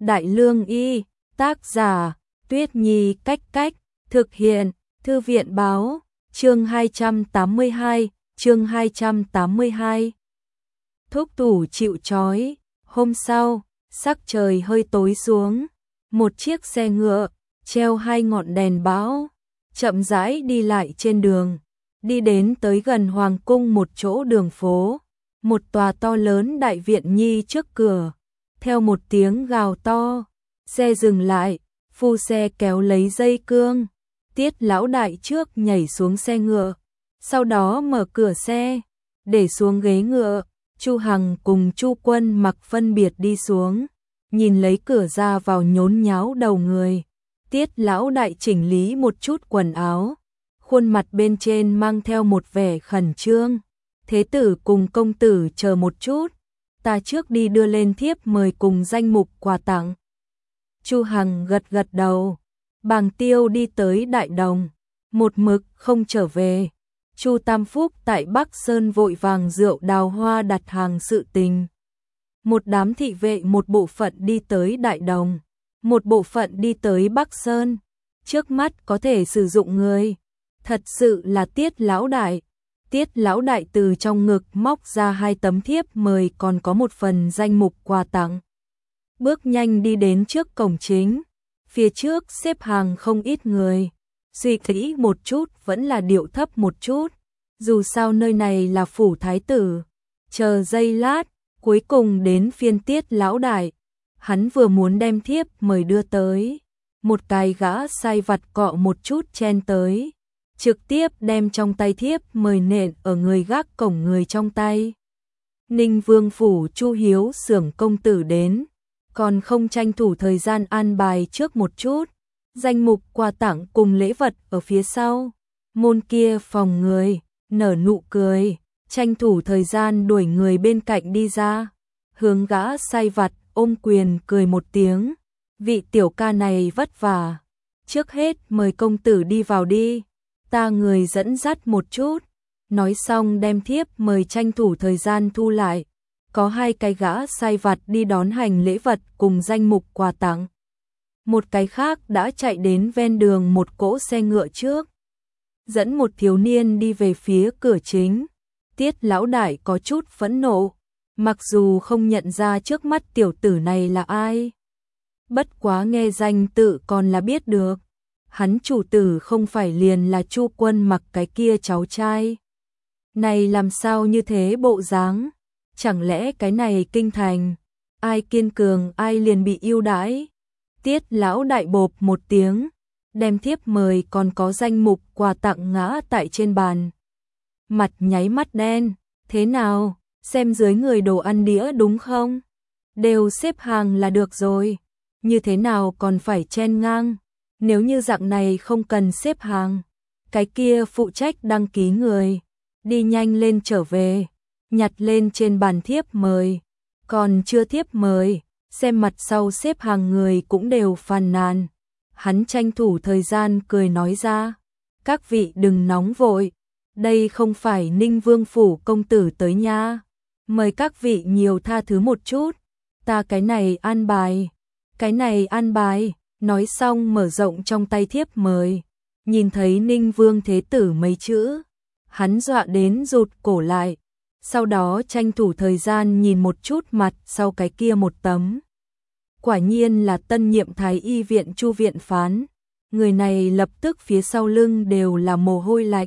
Đại Lương Y, tác giả, Tuyết Nhi Cách Cách, thực hiện, Thư viện Báo, chương 282, chương 282. Thúc tủ chịu trói, hôm sau, sắc trời hơi tối xuống, một chiếc xe ngựa, treo 2 ngọn đèn bão, chậm rãi đi lại trên đường, đi đến tới gần Hoàng cung một chỗ đường phố, một tòa to lớn đại viện nhi trước cửa, theo một tiếng gào to, xe dừng lại, phu xe kéo lấy dây cương, Tiết lão đại trước nhảy xuống xe ngựa, sau đó mở cửa xe, để xuống ghế ngựa, Chu Hằng cùng Chu Quân Mặc phân biệt đi xuống, nhìn lấy cửa ra vào nhốn nháo đầu người. Tiết lão đại chỉnh lý một chút quần áo, khuôn mặt bên trên mang theo một vẻ khẩn trương. Thế tử cùng công tử chờ một chút, ta trước đi đưa lên thiếp mời cùng danh mục quà tặng. Chu Hằng gật gật đầu, Bàng Tiêu đi tới Đại Đồng, một mực không trở về. Chu Tam Phúc tại Bắc Sơn vội vàng rượu đào hoa đặt hàng sự tình. Một đám thị vệ một bộ phận đi tới Đại Đồng, một bộ phận đi tới Bắc Sơn. Trước mắt có thể sử dụng người, thật sự là Tiết lão đại. Tiết lão đại từ trong ngực móc ra 2 tấm thiếp mời còn có một phần danh mục quà tặng. Bước nhanh đi đến trước cổng chính, phía trước xếp hàng không ít người. Suy nghĩ một chút vẫn là điệu thấp một chút, dù sao nơi này là phủ thái tử. Chờ giây lát, cuối cùng đến phiên Tiết lão đại. Hắn vừa muốn đem thiếp mời đưa tới, một cái gã sai vặt cọ một chút chen tới, trực tiếp đem trong tay thiếp mời nện ở người gác cổng người trong tay. Ninh Vương phủ Chu Hiếu xưởng công tử đến, còn không tranh thủ thời gian an bài trước một chút. Danh mục quà tặng cùng lễ vật ở phía sau. Môn kia phòng người, nở nụ cười, tranh thủ thời gian đuổi người bên cạnh đi ra. Hướng gã sai vặt ôm quyền cười một tiếng. Vị tiểu ca này vất vả. Trước hết mời công tử đi vào đi. Ta người dẫn dắt một chút. Nói xong đem thiếp mời tranh thủ thời gian thu lại. Có 2 cái gã sai vặt đi đón hành lễ vật cùng danh mục quà tặng. Một cái khác đã chạy đến ven đường một cỗ xe ngựa trước, dẫn một thiếu niên đi về phía cửa chính. Tiết lão đại có chút phẫn nộ, mặc dù không nhận ra trước mắt tiểu tử này là ai. Bất quá nghe danh tự còn là biết được, hắn chủ tử không phải liền là Chu Quân Mặc cái kia cháu trai. Này làm sao như thế bộ dáng, chẳng lẽ cái này kinh thành, ai kiên cường ai liền bị ưu đãi. Tiết lão đại bộp một tiếng, đem thiếp mời còn có danh mục quà tặng ngã tại trên bàn. Mặt nháy mắt đen, thế nào, xem dưới người đồ ăn đĩa đúng không? Đều xếp hàng là được rồi, như thế nào còn phải chen ngang, nếu như dạng này không cần xếp hàng. Cái kia phụ trách đăng ký người, đi nhanh lên trở về, nhặt lên trên bàn thiếp mời, còn chưa thiếp mời. Xem mặt sau xếp hàng người cũng đều phàn nàn. Hắn tranh thủ thời gian cười nói ra, các vị đừng nóng vội, đây không phải Ninh Vương phủ công tử tới nha, mời các vị nhiều tha thứ một chút, ta cái này an bài, cái này an bài. Nói xong mở rộng trong tay thiếp mời, nhìn thấy Ninh Vương thế tử mấy chữ, hắn dọa đến rụt cổ lại. Sau đó tranh thủ thời gian nhìn một chút mặt sau cái kia một tấm. Quả nhiên là tân nhiệm thái y viện Chu viện phán. Người này lập tức phía sau lưng đều là mồ hôi lạnh.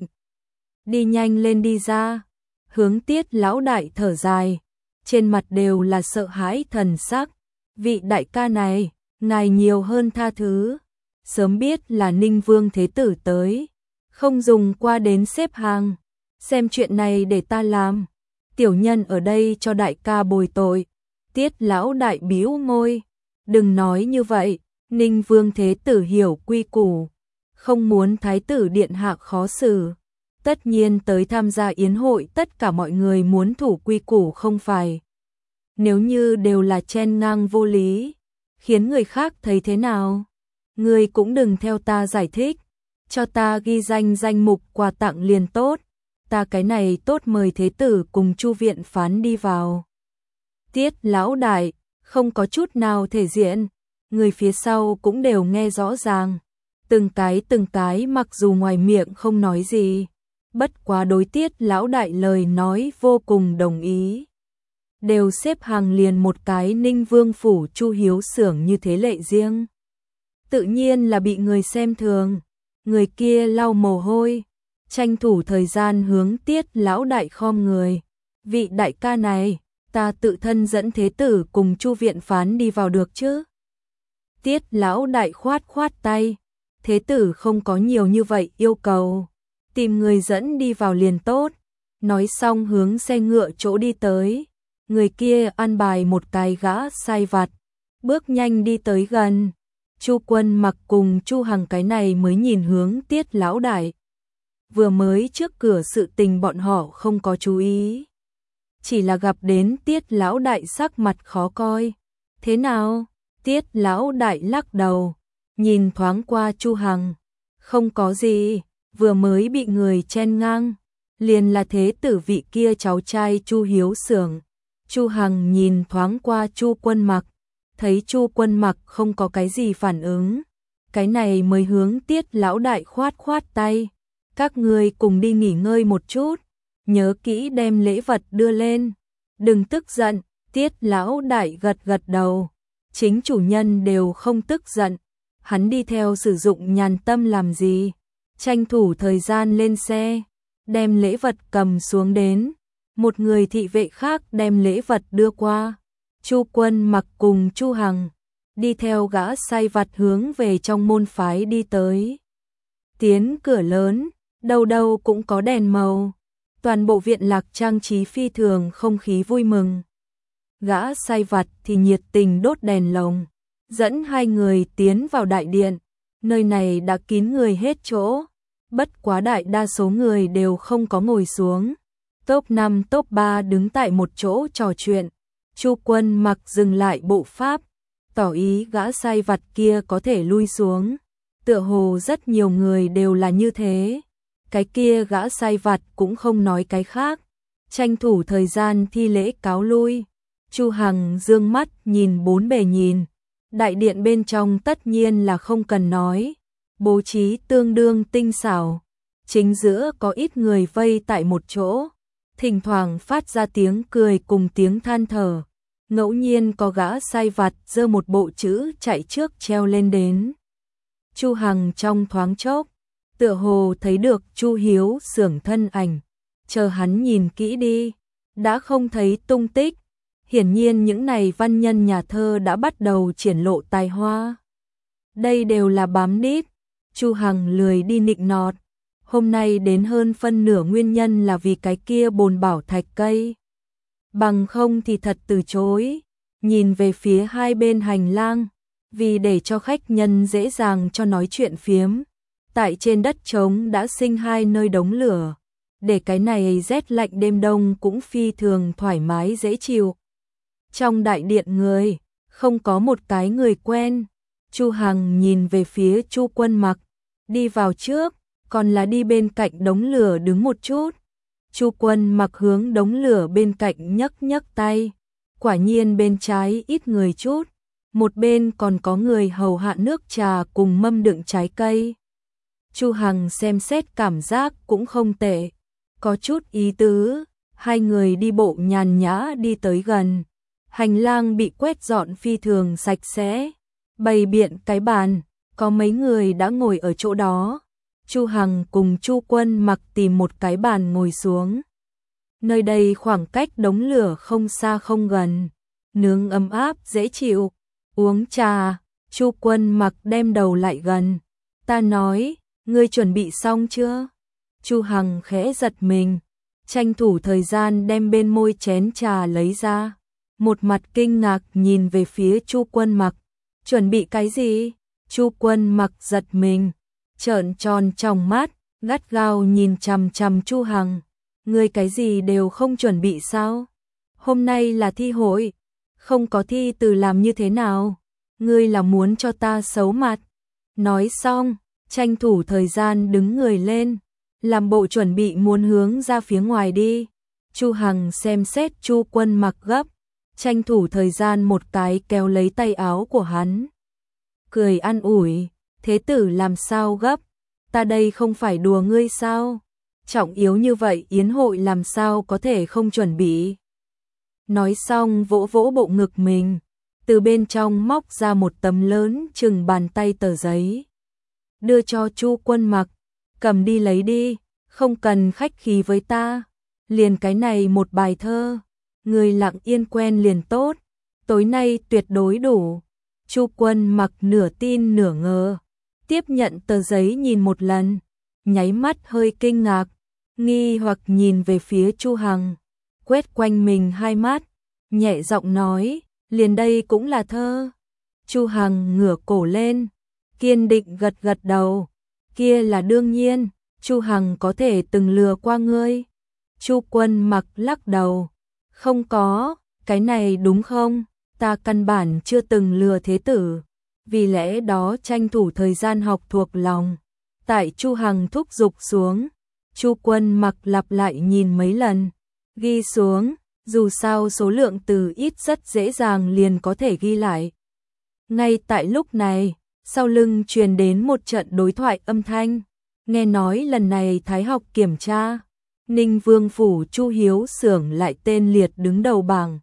Đi nhanh lên đi ra. Hướng Tiết lão đại thở dài. Trên mặt đều là sợ hãi thần sắc. Vị đại ca này, ngài nhiều hơn tha thứ. Sớm biết là Ninh Vương thế tử tới. Không dùng qua đến xếp hàng. Xem chuyện này để ta làm. Tiểu nhân ở đây cho đại ca bồi tội. Tiết lão đại bĩu môi, đừng nói như vậy, Ninh Vương thế tử hiểu quy củ, không muốn thái tử điện hạ khó xử. Tất nhiên tới tham gia yến hội tất cả mọi người muốn thủ quy củ không phải. Nếu như đều là chen ngang vô lý, khiến người khác thấy thế nào? Người cũng đừng theo ta giải thích, cho ta ghi danh mục quà tặng liền tốt. Ta cái này tốt mời thế tử cùng Chu viện phán đi vào. Tiết lão đại, không có chút nào thể diện, người phía sau cũng đều nghe rõ ràng. Từng cái mặc dù ngoài miệng không nói gì, bất quá đối Tiết lão đại lời nói vô cùng đồng ý. Đều xếp hàng liền một cái Ninh Vương phủ Chu Hiếu xưởng như thế lệ riêng. Tự nhiên là bị người xem thường, người kia lau mồ hôi, tranh thủ thời gian hướng Tiết lão đại khom người. Vị đại ca này, ta tự thân dẫn thế tử cùng Chu viện phán đi vào được chứ? Tiết lão đại khoát tay, thế tử không có nhiều như vậy yêu cầu, tìm người dẫn đi vào liền tốt. Nói xong hướng xe ngựa chỗ đi tới, người kia ăn bài một cái gã sai vặt, bước nhanh đi tới gần. Chu Quân Mặc cùng Chu Hằng cái này mới nhìn hướng Tiết lão đại. Vừa mới trước cửa sự tình bọn họ không có chú ý, chỉ là gặp đến Tiết lão đại sắc mặt khó coi. Thế nào? Tiết lão đại lắc đầu, nhìn thoáng qua Chu Hằng, không có gì, vừa mới bị người chen ngang, liền là thế tử vị kia cháu trai Chu Hiếu xưởng. Chu Hằng nhìn thoáng qua Chu Quân Mặc, thấy Chu Quân Mặc không có cái gì phản ứng, cái này mới hướng Tiết lão đại khoát tay, các ngươi cùng đi nghỉ ngơi một chút, nhớ kỹ đem lễ vật đưa lên, đừng tức giận. Tiết lão đại gật đầu, chính chủ nhân đều không tức giận, hắn đi theo sử dụng nhàn tâm làm gì, tranh thủ thời gian lên xe, đem lễ vật cầm xuống đến, một người thị vệ khác đem lễ vật đưa qua. Chu Quân Mặc cùng Chu Hằng đi theo gã sai vặt hướng về trong môn phái đi tới. Tiến cửa lớn, đâu đâu cũng có đèn màu, toàn bộ viện lạc trang trí phi thường không khí vui mừng. Gã sai vặt thì nhiệt tình đốt đèn lồng, dẫn hai người tiến vào đại điện, nơi này đã kín người hết chỗ, bất quá đại đa số người đều không có ngồi xuống. Top 5 top 3 đứng tại một chỗ trò chuyện. Chu Quân Mặc dừng lại bộ pháp, tỏ ý gã sai vặt kia có thể lui xuống. Tựa hồ rất nhiều người đều là như thế. Cái kia gã sai vặt cũng không nói cái khác, tranh thủ thời gian thi lễ cáo lui. Chu Hằng dương mắt nhìn bốn bề nhìn, đại điện bên trong tất nhiên là không cần nói, bố trí tương đương tinh xảo, chính giữa có ít người vây tại một chỗ, thỉnh thoảng phát ra tiếng cười cùng tiếng than thở, ngẫu nhiên có gã sai vặt giơ một bộ chữ chạy trước treo lên đến. Chu Hằng trong thoáng chốc, tựa hồ thấy được Chu Hiếu xưởng thân ảnh, chờ hắn nhìn kỹ đi, đã không thấy tung tích. Hiển nhiên những này văn nhân nhà thơ đã bắt đầu triển lộ tài hoa. Đây đều là bám đít, Chu Hằng lười đi nịnh nọt, hôm nay đến hơn phân nửa nguyên nhân là vì cái kia bồn bảo thạch cây. Bằng không thì thật từ chối, nhìn về phía hai bên hành lang, vì để cho khách nhân dễ dàng cho nói chuyện phiếm. Tại trên đất trống đã sinh hai nơi đống lửa, để cái này rét lạnh đêm đông cũng phi thường thoải mái dễ chịu. Trong đại điện người, không có một cái người quen. Chu Hằng nhìn về phía Chu Quân Mặc, đi vào trước, còn là đi bên cạnh đống lửa đứng một chút. Chu Quân Mặc hướng đống lửa bên cạnh nhấc tay, quả nhiên bên trái ít người chút, một bên còn có người hầu hạ nước trà cùng mâm đựng trái cây. Chu Hằng xem xét cảm giác cũng không tệ, có chút ý tứ, hai người đi bộ nhàn nhã đi tới gần. Hành lang bị quét dọn phi thường sạch sẽ, bày biện cái bàn, có mấy người đã ngồi ở chỗ đó. Chu Hằng cùng Chu Quân Mặc tìm một cái bàn ngồi xuống. Nơi đây khoảng cách đống lửa không xa không gần, nướng ấm áp dễ chịu, uống trà. Chu Quân Mặc đem đầu lại gần, ta nói, ngươi chuẩn bị xong chưa? Chu Hằng khẽ giật mình, tranh thủ thời gian đem bên môi chén trà lấy ra. Một mặt kinh ngạc nhìn về phía Chu Quân Mặc, chuẩn bị cái gì? Chu Quân Mặc giật mình, trợn tròn trong mắt, gắt gao nhìn chằm chằm Chu Hằng, ngươi cái gì đều không chuẩn bị sao? Hôm nay là thi hội, không có thi từ làm như thế nào? Ngươi là muốn cho ta xấu mặt? Nói xong, tranh thủ thời gian đứng người lên, làm bộ chuẩn bị muốn hướng ra phía ngoài đi. Chu Hằng xem xét Chu Quân Mặc gấp, tranh thủ thời gian một cái kéo lấy tay áo của hắn. cười an ủi, thế tử làm sao gấp, ta đây không phải đùa ngươi sao, trọng yếu như vậy yến hội làm sao có thể không chuẩn bị. Nói xong vỗ vỗ bộ ngực mình, từ bên trong móc ra một tấm lớn chừng bàn tay tờ giấy. Đưa cho Chu Quân Mặc, cầm đi lấy đi, không cần khách khí với ta, liền cái này một bài thơ, người lặng yên quen liền tốt, tối nay tuyệt đối đủ. Chu Quân Mặc nửa tin nửa ngờ, tiếp nhận tờ giấy nhìn một lần, nháy mắt hơi kinh ngạc, nghi hoặc nhìn về phía Chu Hằng, quét quanh mình hai mắt, nhẹ giọng nói, liền đây cũng là thơ. Chu Hằng ngửa cổ lên, kiên định gật gật đầu, kia là đương nhiên, Chu Hằng có thể từng lừa qua ngươi. Chu Quân Mặc lắc đầu, không có, cái này đúng không, ta căn bản chưa từng lừa thế tử, vì lẽ đó tranh thủ thời gian học thuộc lòng. Tại Chu Hằng thúc giục xuống, Chu Quân Mặc lặp lại nhìn mấy lần, ghi xuống, dù sao số lượng từ ít rất dễ dàng liền có thể ghi lại. Ngay tại lúc này, sau lưng truyền đến một trận đối thoại âm thanh, nghe nói lần này Thái học kiểm tra, Ninh Vương phủ Chu Hiếu Xưởng lại tên liệt đứng đầu bảng.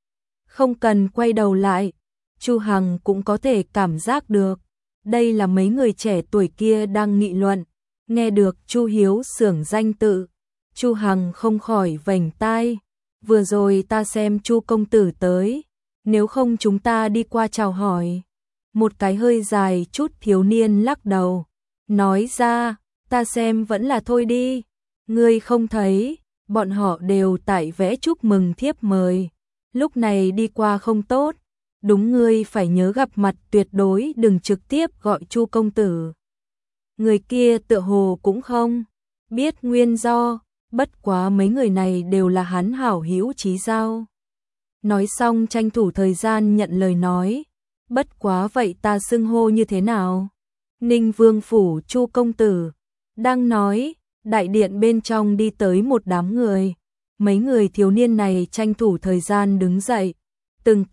Không cần quay đầu lại, Chu Hằng cũng có thể cảm giác được, đây là mấy người trẻ tuổi kia đang nghị luận. Nghe được Chu Hiếu Xưởng danh tự, Chu Hằng không khỏi vành tai, vừa rồi ta xem Chu công tử tới, nếu không chúng ta đi qua chào hỏi. Một cái hơi dài chút thiếu niên lắc đầu, nói ra, ta xem vẫn là thôi đi, ngươi không thấy, bọn họ đều tại vẽ chúc mừng thiếp mời, lúc này đi qua không tốt, đúng ngươi phải nhớ gặp mặt tuyệt đối đừng trực tiếp gọi Chu công tử. Người kia tựa hồ cũng không biết nguyên do, bất quá mấy người này đều là hắn hảo hữu chí giao. Nói xong tranh thủ thời gian nhận lời nói, bất quá vậy ta xưng hô như thế nào? Ninh Vương phủ Chu công tử, đang nói, đại điện bên trong đi tới một đám người, mấy người thiếu niên này tranh thủ thời gian đứng dậy, từng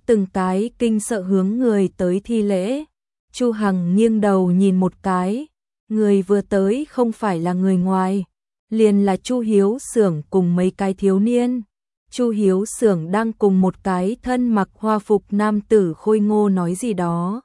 cái kinh sợ hướng người tới thi lễ. Chu Hằng nghiêng đầu nhìn một cái, người vừa tới không phải là người ngoài, liền là Chu Hiếu Xưởng cùng mấy cái thiếu niên. Chu Hiếu Xưởng đang cùng một cái thân mặc hoa phục nam tử khôi ngô nói gì đó.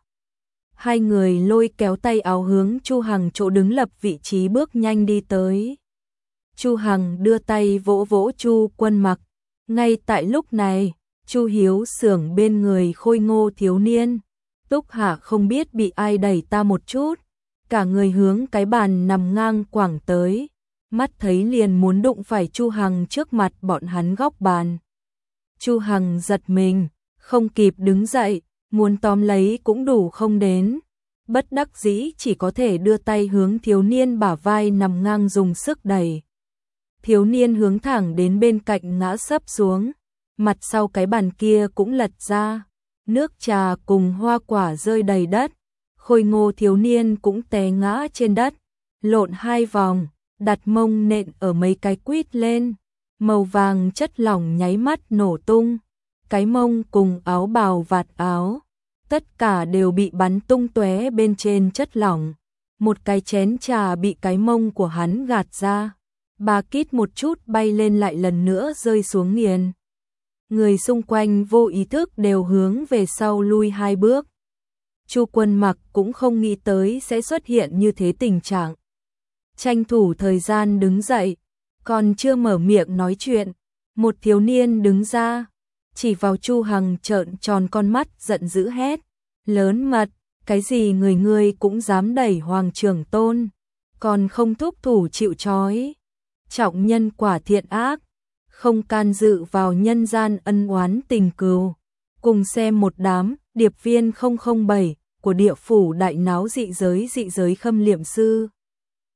Hai người lôi kéo tay áo hướng Chu Hằng chỗ đứng lập vị trí bước nhanh đi tới. Chu Hằng đưa tay vỗ vỗ Chu Quân Mặc. Ngay tại lúc này, Chu Hiếu Xưởng bên người khôi ngô thiếu niên, Túc Hạ không biết bị ai đẩy ta một chút, cả người hướng cái bàn nằm ngang quẳng tới, mắt thấy liền muốn đụng phải Chu Hằng trước mặt bọn hắn góc bàn. Chu Hằng giật mình, không kịp đứng dậy, muốn tóm lấy cũng đủ không đến, bất đắc dĩ chỉ có thể đưa tay hướng thiếu niên bả vai nằm ngang dùng sức đẩy. Thiếu niên hướng thẳng đến bên cạnh ngã sấp xuống, mặt sau cái bàn kia cũng lật ra, nước trà cùng hoa quả rơi đầy đất, khôi ngô thiếu niên cũng té ngã trên đất, lộn hai vòng, đặt mông nện ở mấy cái quýt lên, màu vàng chất lỏng nháy mắt nổ tung, cái mông cùng áo bào vạt áo, tất cả đều bị bắn tung tóe bên trên chất lỏng, một cái chén trà bị cái mông của hắn gạt ra, bà kít một chút bay lên lại lần nữa rơi xuống nghiền. Người xung quanh vô ý thức đều hướng về sau lui hai bước. Chu Quân Mặc cũng không nghĩ tới sẽ xuất hiện như thế tình trạng. Tranh thủ thời gian đứng dậy, còn chưa mở miệng nói chuyện, một thiếu niên đứng ra, chỉ vào Chu Hằng trợn tròn con mắt giận dữ hét, lớn mật, cái gì người ngươi cũng dám đẩy hoàng trưởng tôn, còn không thúc thủ chịu trói, trọng nhân quả thiện ác, không can dự vào nhân gian ân oán tình cừu, cùng xem một đám điệp viên 007 của địa phủ đại náo dị giới khâm liệm sư.